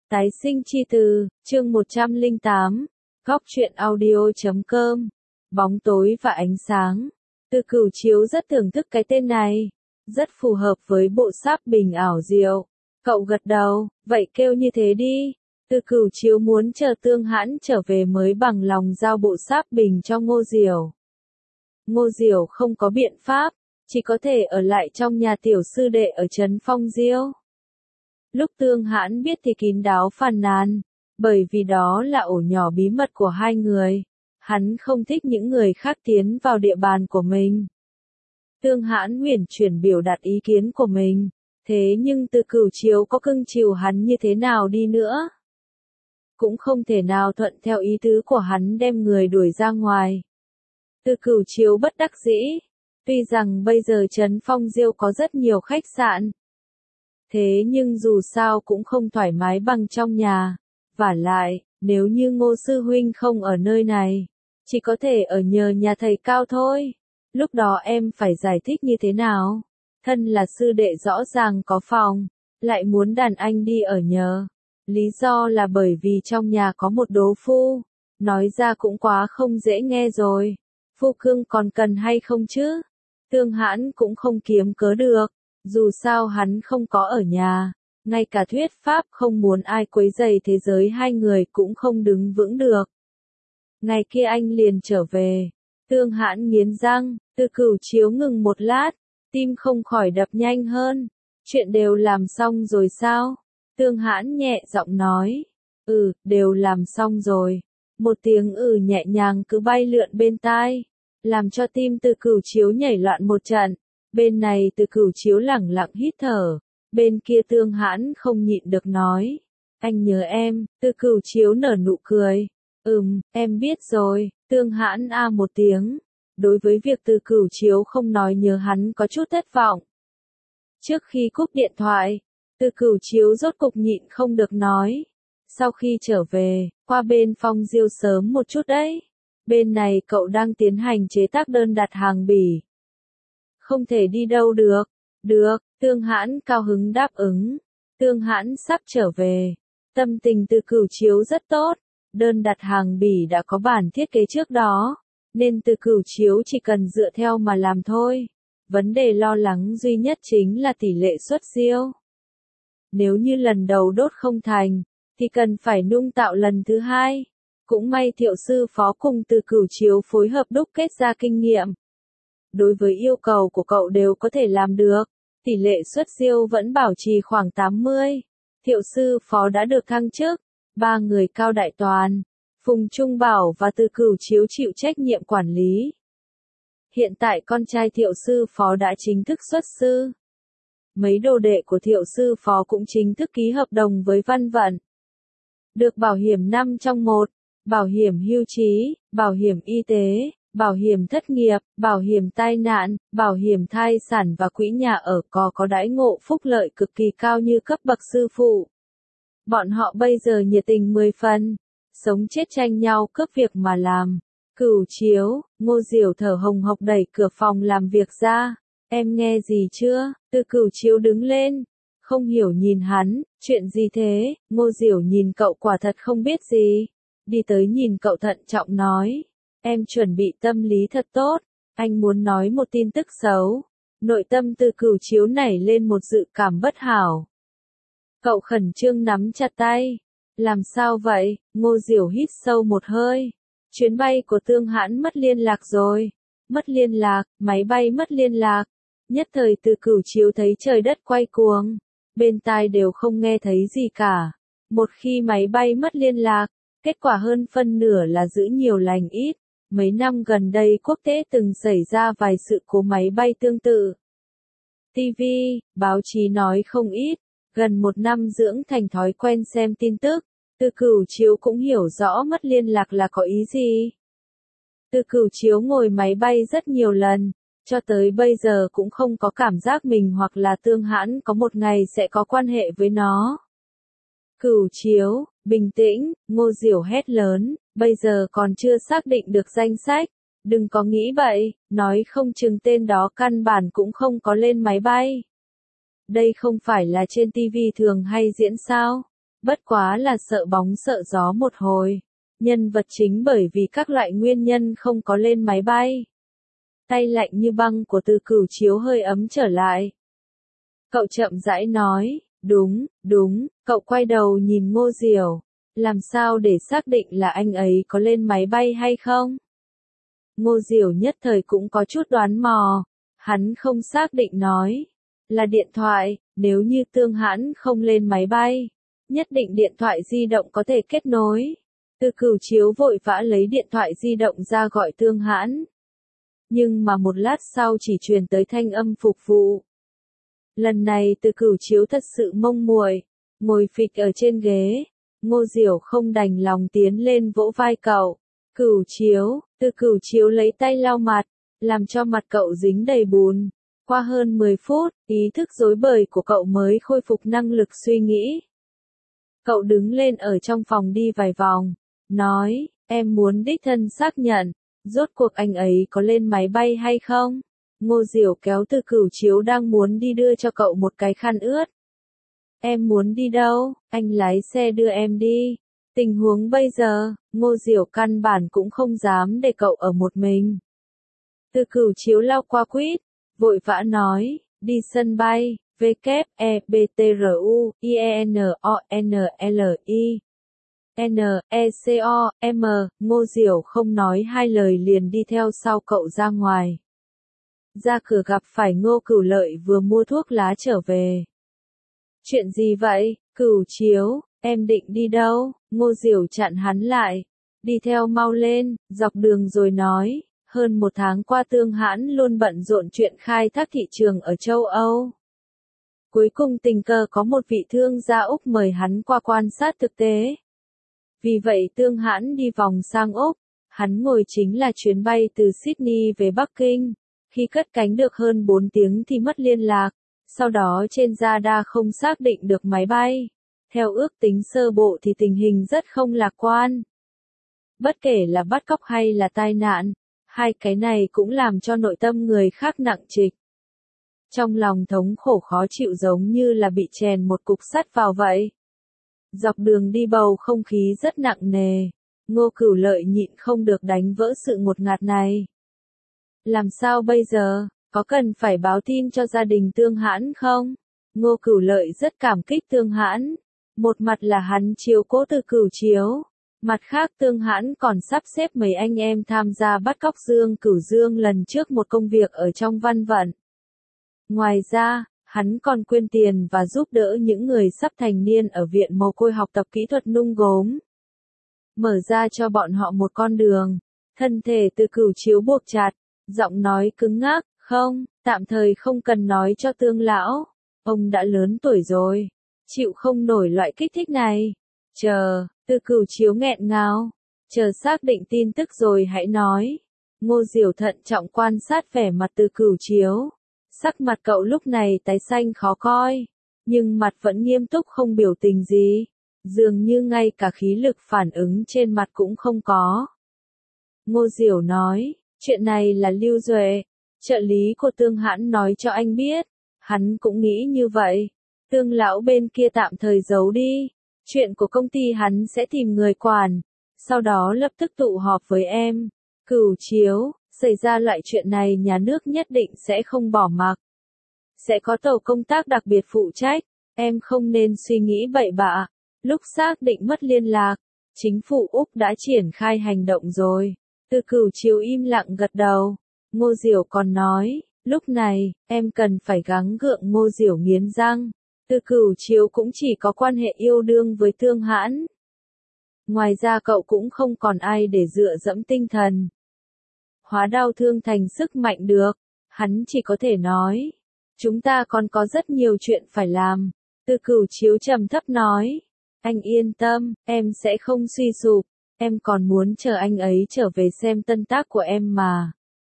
Tái sinh chi từ, chương 108, góc truyện audio.com, bóng tối và ánh sáng. Từ Cửu Chiếu rất thưởng thức cái tên này, rất phù hợp với bộ sáp bình ảo diệu. Cậu gật đầu, vậy kêu như thế đi. Từ Cửu Chiếu muốn chờ Tương Hãn trở về mới bằng lòng giao bộ sáp bình cho Ngô Diểu. Ngô Diểu không có biện pháp, chỉ có thể ở lại trong nhà tiểu sư đệ ở trấn Phong Diêu. Lúc Tương Hãn biết thì kín đáo phàn nàn, bởi vì đó là ổ nhỏ bí mật của hai người. Hắn không thích những người khác tiến vào địa bàn của mình. Tương Hãn uyển chuyển biểu đạt ý kiến của mình, thế nhưng Từ Cửu Chiếu có cưng chiều hắn như thế nào đi nữa, cũng không thể nào thuận theo ý tứ của hắn đem người đuổi ra ngoài. Từ Cửu Chiếu bất đắc dĩ, tuy rằng bây giờ trấn Phong Diêu có rất nhiều khách sạn, thế nhưng dù sao cũng không thoải mái bằng trong nhà. Vả lại, nếu như Ngô sư huynh không ở nơi này, chỉ có thể ở nhờ nhà thầy Cao thôi. Lúc đó em phải giải thích như thế nào? Thân là sư đệ rõ ràng có phòng, lại muốn đàn anh đi ở nhờ. Lý do là bởi vì trong nhà có một đố phu. Nói ra cũng quá không dễ nghe rồi. Phu cương còn cần hay không chứ? Tương Hãn cũng không kiếm cớ được. Dù sao hắn không có ở nhà, ngay cả thuyết pháp không muốn ai quấy rầy thế giới hai người cũng không đứng vững được. Ngày kia anh liền trở về, Tương Hãn nghiến răng, Từ Cửu Chiếu ngừng một lát, tim không khỏi đập nhanh hơn. Chuyện đều làm xong rồi sao? Tương Hãn nhẹ giọng nói, đều làm xong rồi. Một tiếng nhẹ nhàng cứ bay lượn bên tai, làm cho tim Từ Cửu Chiếu nhảy loạn một trận. Bên này Từ Cửu Chiếu lẳng lặng hít thở, bên kia Tương Hãn không nhịn được nói, anh nhớ em. Từ Cửu Chiếu nở nụ cười, em biết rồi. Tương Hãn một tiếng, đối với việc Từ Cửu Chiếu không nói nhớ hắn có chút thất vọng. Trước khi cúp điện thoại, Từ Cửu Chiếu rốt cục nhịn không được nói, sau khi trở về, qua bên Phong Diêu sớm một chút đấy. Bên này cậu đang tiến hành chế tác đơn đặt hàng bỉ. Không thể đi đâu được. Được, Tương Hãn cao hứng đáp ứng. Tương Hãn sắp trở về. Tâm tình Từ Cửu Chiếu rất tốt. Đơn đặt hàng bỉ đã có bản thiết kế trước đó, nên Từ Cửu Chiếu chỉ cần dựa theo mà làm thôi. Vấn đề lo lắng duy nhất chính là tỷ lệ xuất siêu. Nếu như lần đầu đốt không thành, thì cần phải nung tạo lần thứ hai. Cũng may Thiệu sư phó cùng Từ Cửu Chiếu phối hợp đúc kết ra kinh nghiệm. Đối với yêu cầu của cậu đều có thể làm được, tỷ lệ xuất siêu vẫn bảo trì khoảng 80. Thiệu sư phó đã được thăng chức, 3 người Cao Đại Toàn, Phùng Trung Bảo và Từ Cửu Chiếu chịu trách nhiệm quản lý. Hiện tại con trai Thiệu sư phó đã chính thức xuất sư. Mấy đồ đệ của Thiệu sư phó cũng chính thức ký hợp đồng với Văn Vận. Được bảo hiểm 5 trong 1, bảo hiểm hưu trí, bảo hiểm y tế, bảo hiểm thất nghiệp, bảo hiểm tai nạn, bảo hiểm thai sản và quỹ nhà ở, có đãi ngộ phúc lợi cực kỳ cao như cấp bậc sư phụ. Bọn họ bây giờ nhiệt tình 10 phần, sống chết tranh nhau cướp việc mà làm. Cửu Chiếu, Ngô Diểu thở hồng hộc đẩy cửa phòng làm việc ra. Em nghe gì chưa? Từ Cửu Chiếu đứng lên, không hiểu nhìn hắn, chuyện gì thế? Ngô Diểu nhìn cậu quả thật không biết gì. Đi tới nhìn cậu thận trọng nói, em chuẩn bị tâm lý thật tốt, anh muốn nói một tin tức xấu. Nội tâm Từ Cửu Chiếu nảy lên một dự cảm bất hảo. Cậu khẩn trương nắm chặt tay. Làm sao vậy? Ngô Diểu hít sâu một hơi. Chuyến bay của Tương Hãn mất liên lạc rồi. Mất liên lạc, máy bay mất liên lạc. Nhất thời Từ Cửu Chiếu thấy trời đất quay cuồng. Bên tai đều không nghe thấy gì cả. Một khi máy bay mất liên lạc, kết quả hơn phân nửa là giữ nhiều lành ít. Mấy năm gần đây quốc tế từng xảy ra vài sự cố máy bay tương tự. TV, báo chí nói không ít. Gần 1 năm dưỡng thành thói quen xem tin tức, Từ Cửu Chiếu cũng hiểu rõ mất liên lạc là có ý gì. Từ Cửu Chiếu ngồi máy bay rất nhiều lần, cho tới bây giờ cũng không có cảm giác mình hoặc là Tương Hãn có một ngày sẽ có quan hệ với nó. Cửu Chiếu, bình tĩnh, Ngô Diểu hét lớn, bây giờ còn chưa xác định được danh sách. Đừng có nghĩ bậy, nói không chừng tên đó căn bản cũng không có lên máy bay. Đây không phải là trên TV thường hay diễn sao? Bất quá là sợ bóng sợ gió một hồi. Nhân vật chính bởi vì các loại nguyên nhân không có lên máy bay. Tay lạnh như băng của Từ Cửu Chiếu hơi ấm trở lại. Cậu chậm rãi nói, đúng, cậu quay đầu nhìn Ngô Diểu. Làm sao để xác định là anh ấy có lên máy bay hay không? Ngô Diểu nhất thời cũng có chút đoán mò. Hắn không xác định nói. Là điện thoại, nếu như Tương Hãn không lên máy bay. Nhất định điện thoại di động có thể kết nối. Từ Cửu Chiếu vội vã lấy điện thoại di động ra gọi Tương Hãn. Nhưng mà một lát sau chỉ truyền tới thanh âm phục vụ. Lần này Từ Cửu Chiếu thật sự mông muội, ngồi phịch ở trên ghế. Ngô Diểu không đành lòng tiến lên vỗ vai cậu. Cửu Chiếu, Từ Cửu Chiếu lấy tay lau mặt, làm cho mặt cậu dính đầy bùn. Qua hơn 10 phút, ý thức rối bời của cậu mới khôi phục năng lực suy nghĩ. Cậu đứng lên ở trong phòng đi vài vòng, nói, em muốn đích thân xác nhận, rốt cuộc anh ấy có lên máy bay hay không? Ngô Diểu kéo Từ Cửu Chiếu đang muốn đi đưa cho cậu một cái khăn ướt. Em muốn đi đâu? Anh lái xe đưa em đi. Tình huống bây giờ, Ngô Diểu căn bản cũng không dám để cậu ở một mình. Từ Cửu Chiếu lao qua quýt, vội vã nói, đi sân bay, WEBTRUIENONLI. Ngô Diểu không nói hai lời liền đi theo sau cậu ra ngoài. Ra cửa gặp phải Ngô Cửu Lợi vừa mua thuốc lá trở về. Chuyện gì vậy, Cửu Chiếu, em định đi đâu? Ngô Diểu chặn hắn lại. Đi theo mau lên, dọc đường rồi nói. Hơn 1 tháng qua Tương Hãn luôn bận rộn chuyện khai thác thị trường ở châu Âu. Cuối cùng tình cờ có một vị thương gia Úc mời hắn qua quan sát thực tế. Vì vậy Tương Hãn đi vòng sang Úc, hắn ngồi chính là chuyến bay từ Sydney về Bắc Kinh. Khi cất cánh được hơn 4 tiếng thì mất liên lạc, sau đó trên radar không xác định được máy bay. Theo ước tính sơ bộ thì tình hình rất không lạc quan. Bất kể là bắt cóc hay là tai nạn, hai cái này cũng làm cho nội tâm người khác nặng trịch. Trong lòng thống khổ khó chịu giống như là bị chèn một cục sắt vào vậy. Dọc đường đi bầu không khí rất nặng nề. Ngô Cửu Lợi nhịn không được đánh vỡ sự ngột ngạt này. Làm sao bây giờ, có cần phải báo tin cho gia đình Tương Hãn không? Ngô Cửu Lợi rất cảm kích Tương Hãn. Một mặt là hắn chiếu cố Từ Cửu Chiếu. Mặt khác Tương Hãn còn sắp xếp mấy anh em tham gia bắt cóc Dương Cửu Dương lần trước một công việc ở trong Văn Vận. Ngoài ra, hắn còn quyên tiền và giúp đỡ những người sắp thành niên ở viện mồ côi học tập kỹ thuật nung gốm. Mở ra cho bọn họ một con đường. Thân thể Từ Cửu Chiếu buộc chặt, giọng nói cứng ngắc, không, tạm thời không cần nói cho Tương lão. Ông đã lớn tuổi rồi, chịu không nổi loại kích thích này. Chờ, Từ Cửu Chiếu nghẹn ngào. Chờ xác định tin tức rồi hãy nói. Ngô Diểu thận trọng quan sát vẻ mặt Từ Cửu Chiếu. Sắc mặt cậu lúc này tái xanh khó coi, nhưng mặt vẫn nghiêm túc không biểu tình gì. Dường như ngay cả khí lực phản ứng trên mặt cũng không có. Ngô Diểu nói, chuyện này là Lưu Duệ, trợ lý của Tương Hãn nói cho anh biết. Hắn cũng nghĩ như vậy. Tương lão bên kia tạm thời giấu đi. Chuyện của công ty hắn sẽ tìm người quản. Sau đó lập tức tụ họp với em. Cửu Chiếu, xảy ra loại chuyện này nhà nước nhất định sẽ không bỏ mặc. Sẽ có tổ công tác đặc biệt phụ trách. Em không nên suy nghĩ bậy bạ. Lúc xác định mất liên lạc, chính phủ Úc đã triển khai hành động rồi. Từ Cửu Chiếu im lặng gật đầu. Ngô Diểu còn nói, lúc này, em cần phải gắng gượng. Ngô Diểu nghiến răng. Từ Cửu Chiếu cũng chỉ có quan hệ yêu đương với Tương Hãn. Ngoài ra cậu cũng không còn ai để dựa dẫm tinh thần. Hóa đau thương thành sức mạnh được. Hắn chỉ có thể nói. Chúng ta còn có rất nhiều chuyện phải làm. Từ Cửu Chiếu trầm thấp nói. Anh yên tâm, em sẽ không suy sụp. Em còn muốn chờ anh ấy trở về xem tân tác của em mà.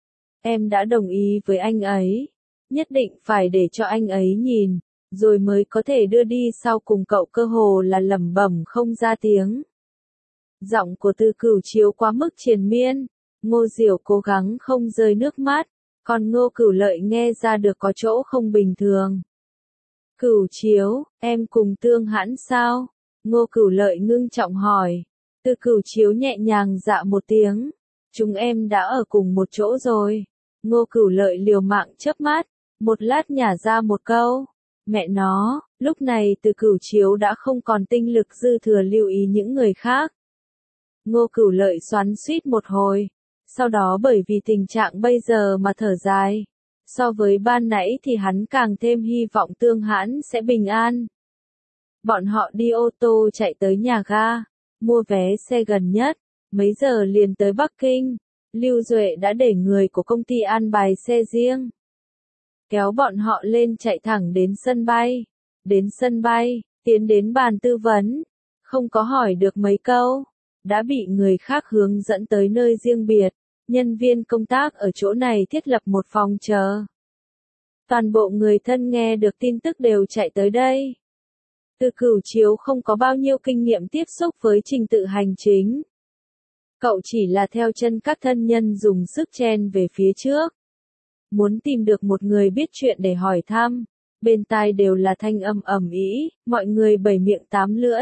Em đã đồng ý với anh ấy. Nhất định phải để cho anh ấy nhìn. Rồi mới có thể đưa đi sau cùng. Cậu cơ hồ là lẩm bẩm không ra tiếng. Giọng của Từ Cửu Chiếu quá mức triền miên. Ngô Diểu cố gắng không rơi nước mắt. Còn Ngô Cửu Lợi nghe ra được có chỗ không bình thường. Cửu Chiếu, em cùng Tương Hãn sao? Ngô Cửu Lợi ngưng trọng hỏi. Từ Cửu Chiếu nhẹ nhàng dạ một tiếng. Chúng em đã ở cùng một chỗ rồi. Ngô Cửu Lợi liều mạng chớp mắt, một lát nhả ra một câu. Mẹ nó, lúc này Từ Cửu Chiếu đã không còn tinh lực dư thừa lưu ý những người khác. Ngô Cửu Lợi xoắn xuýt một hồi, sau đó bởi vì tình trạng bây giờ mà thở dài. So với ban nãy thì hắn càng thêm hy vọng Tương Hãn sẽ bình an. Bọn họ đi ô tô chạy tới nhà ga, mua vé xe gần nhất, mấy giờ liền tới Bắc Kinh. Lưu Duệ đã để người của công ty an bài xe riêng, kéo bọn họ lên chạy thẳng đến sân bay. Đến sân bay, tiến đến bàn tư vấn, không có hỏi được mấy câu, đã bị người khác hướng dẫn tới nơi riêng biệt. Nhân viên công tác ở chỗ này thiết lập một phòng chờ. Toàn bộ người thân nghe được tin tức đều chạy tới đây. Từ Cửu Chiếu không có bao nhiêu kinh nghiệm tiếp xúc với trình tự hành chính. Cậu chỉ là theo chân các thân nhân dùng sức chen về phía trước. Muốn tìm được một người biết chuyện để hỏi thăm. Bên tai đều là thanh âm ầm ĩ, mọi người bảy miệng tám lưỡi.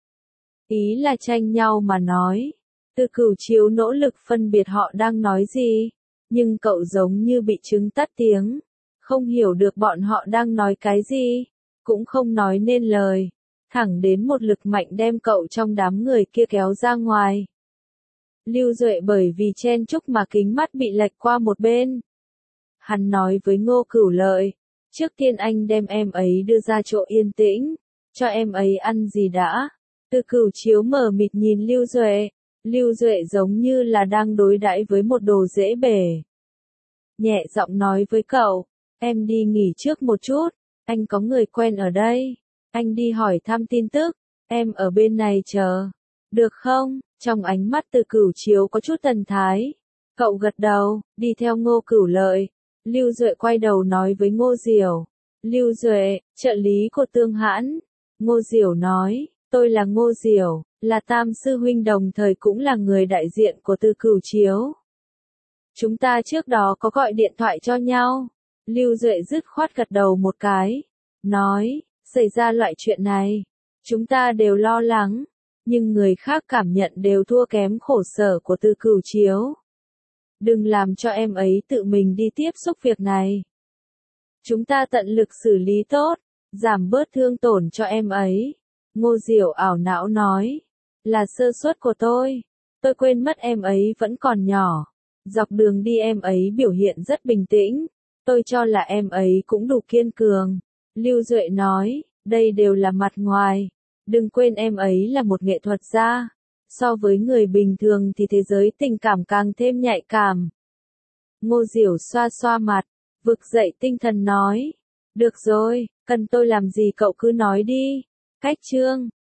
Ý là tranh nhau mà nói. Từ Cửu Chiếu nỗ lực phân biệt họ đang nói gì. Nhưng cậu giống như bị trứng tắt tiếng. Không hiểu được bọn họ đang nói cái gì. Cũng không nói nên lời. Thẳng đến một lực mạnh đem cậu trong đám người kia kéo ra ngoài. Lưu Duệ bởi vì chen chúc mà kính mắt bị lệch qua một bên. Hắn nói với Ngô Cửu Lợi, trước tiên anh đem em ấy đưa ra chỗ yên tĩnh, cho em ấy ăn gì đã. Từ Cửu Chiếu mờ mịt nhìn Lưu Duệ. Lưu Duệ giống như là đang đối đãi với một đồ dễ bể. Nhẹ giọng nói với cậu, em đi nghỉ trước một chút, anh có người quen ở đây, anh đi hỏi thăm tin tức, em ở bên này chờ, được không? Trong ánh mắt Từ Cửu Chiếu có chút thần thái. Cậu gật đầu, đi theo Ngô Cửu Lợi. Lưu Duệ quay đầu nói với Ngô Diểu. Lưu Duệ, trợ lý của Tương Hãn. Ngô Diểu nói, tôi là Ngô Diểu, là tam sư huynh đồng thời cũng là người đại diện của Từ Cửu Chiếu. Chúng ta trước đó có gọi điện thoại cho nhau. Lưu Duệ dứt khoát gật đầu một cái. Nói, xảy ra loại chuyện này. Chúng ta đều lo lắng. Nhưng người khác cảm nhận đều thua kém khổ sở của Từ Cửu Chiếu. Đừng làm cho em ấy tự mình đi tiếp xúc việc này. Chúng ta tận lực xử lý tốt, giảm bớt thương tổn cho em ấy. Ngô Diểu ảo não nói, là sơ suất của tôi quên mất em ấy vẫn còn nhỏ. Dọc đường đi em ấy biểu hiện rất bình tĩnh, tôi cho là em ấy cũng đủ kiên cường. Lưu Duệ nói, đây đều là mặt ngoài, đừng quên em ấy là một nghệ thuật gia. So với người bình thường thì thế giới tình cảm càng thêm nhạy cảm. Ngô Diểu xoa xoa mặt, vực dậy tinh thần nói. Được rồi, cần tôi làm gì cậu cứ nói đi. Cách chương